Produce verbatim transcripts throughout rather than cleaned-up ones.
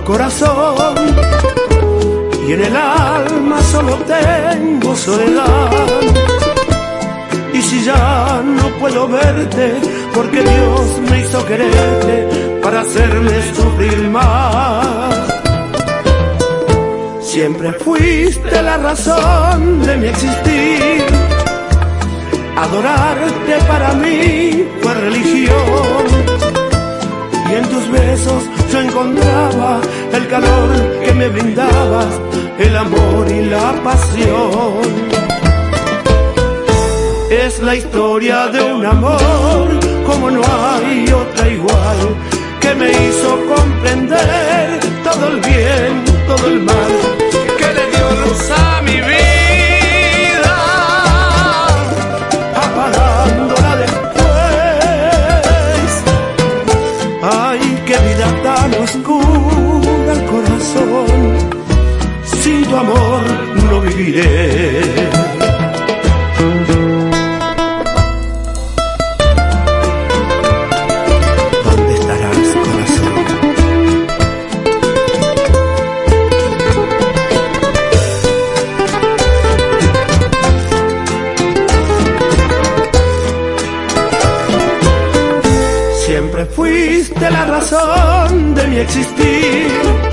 corazón, y en el alma solo tengo soledad. Y si ya no puedo verte, porque Dios me hizo quererte para hacerme sufrir más. Siempre fuiste la razón de mi existir, adorarte para mí fue religión, y en tus besos yo encontraba el calor que me brindabas, el amor y la pasión. Es la historia de un amor como no hay otra igual, que me hizo comprender todo el bien, todo el mal, que le dio luz a mi vida, apagándola después. Ay, qué vida tan oscura el corazón, sin tu amor no viviré. Siempre fuiste la razón de mi existir,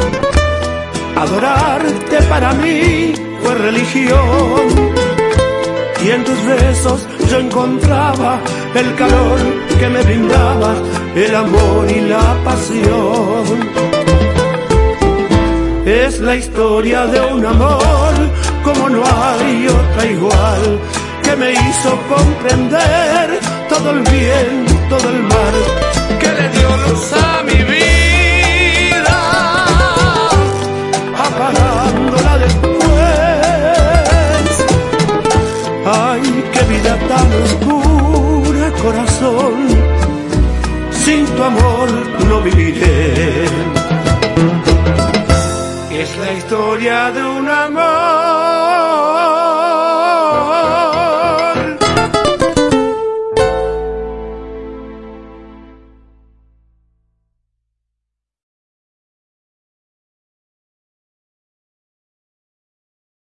adorarte para mí fue religión, y en tus besos yo encontraba el calor que me brindabas, el amor y la pasión. Es la historia de un amor como no hay otra igual, que me hizo comprender todo el bien, todo el mal, que le dio luz a mi vida, apagándola después. Ay, qué vida tan oscura, corazón, sin tu amor no viviré. Es la historia de un amor